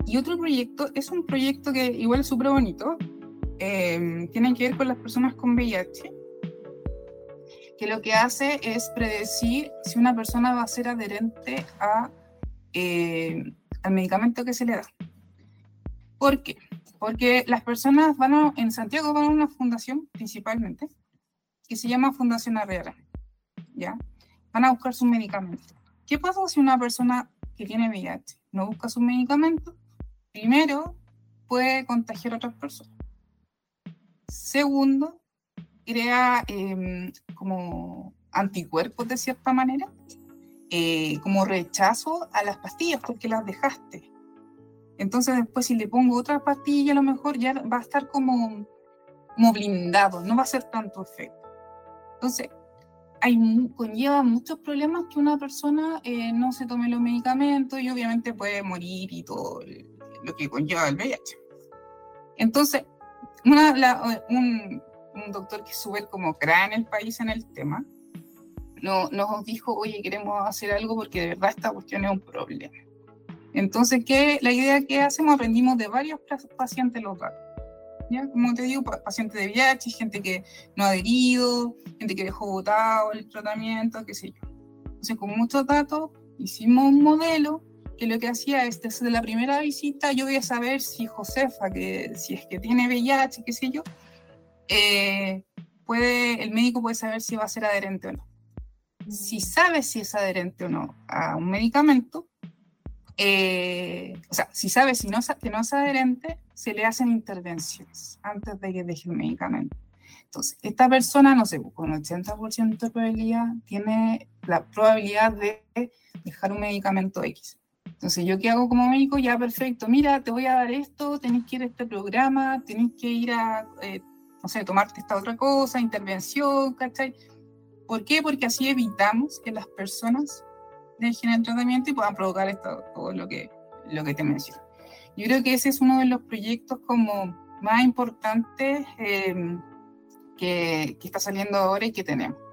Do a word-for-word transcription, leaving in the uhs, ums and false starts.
y otro proyecto, es un proyecto que igual es súper bonito, eh, tiene que ver con las personas con V I H, que lo que hace es predecir si una persona va a ser adherente a, eh, al medicamento que se le da. ¿Por qué? Porque las personas van a, en Santiago van a una fundación principalmente, que se llama Fundación Arreara, ¿ya? Van a buscar sus medicamentos. ¿Qué pasa si una persona que tiene V I H no busca sus medicamentos? Primero, puede contagiar a otras personas. Segundo, crea eh, como anticuerpos de cierta manera, eh, como rechazo a las pastillas porque las dejaste. Entonces después si le pongo otra pastilla a lo mejor ya va a estar como, como blindado, no va a hacer tanto efecto. Entonces hay, conlleva muchos problemas que una persona eh, no se tome los medicamentos y obviamente puede morir y todo lo que conlleva el V I H. Entonces, una, la, un, un doctor que es súper como crack en el país en el tema, no, nos dijo, oye, queremos hacer algo porque de verdad esta cuestión es un problema. Entonces, ¿qué, la idea que hacemos? Aprendimos de varios pacientes locales. ¿Ya? Como te digo, pacientes de V I H, gente que no ha adherido, gente que dejó botado el tratamiento, qué sé yo. Entonces, con muchos datos, hicimos un modelo que lo que hacía es, desde la primera visita, yo voy a saber si Josefa, que si es que tiene V I H, qué sé yo, eh, puede, el médico puede saber si va a ser adherente o no. Si sabe si es adherente o no a un medicamento, eh, o sea, si sabe si no, que no es adherente, se le hacen intervenciones antes de que deje el medicamento. Entonces, esta persona, no sé, con ochenta por ciento de probabilidad, tiene la probabilidad de dejar un medicamento X. Entonces, ¿yo qué hago como médico? Ya, perfecto, mira, te voy a dar esto, tenés que ir a este programa, tenés que ir a, eh, no sé, tomarte esta otra cosa, intervención, ¿cachai? ¿Por qué? Porque así evitamos que las personas dejen el tratamiento y puedan provocar esto, todo lo que, lo que te menciono. Yo creo que ese es uno de los proyectos como más importantes eh, que, que está saliendo ahora y que tenemos.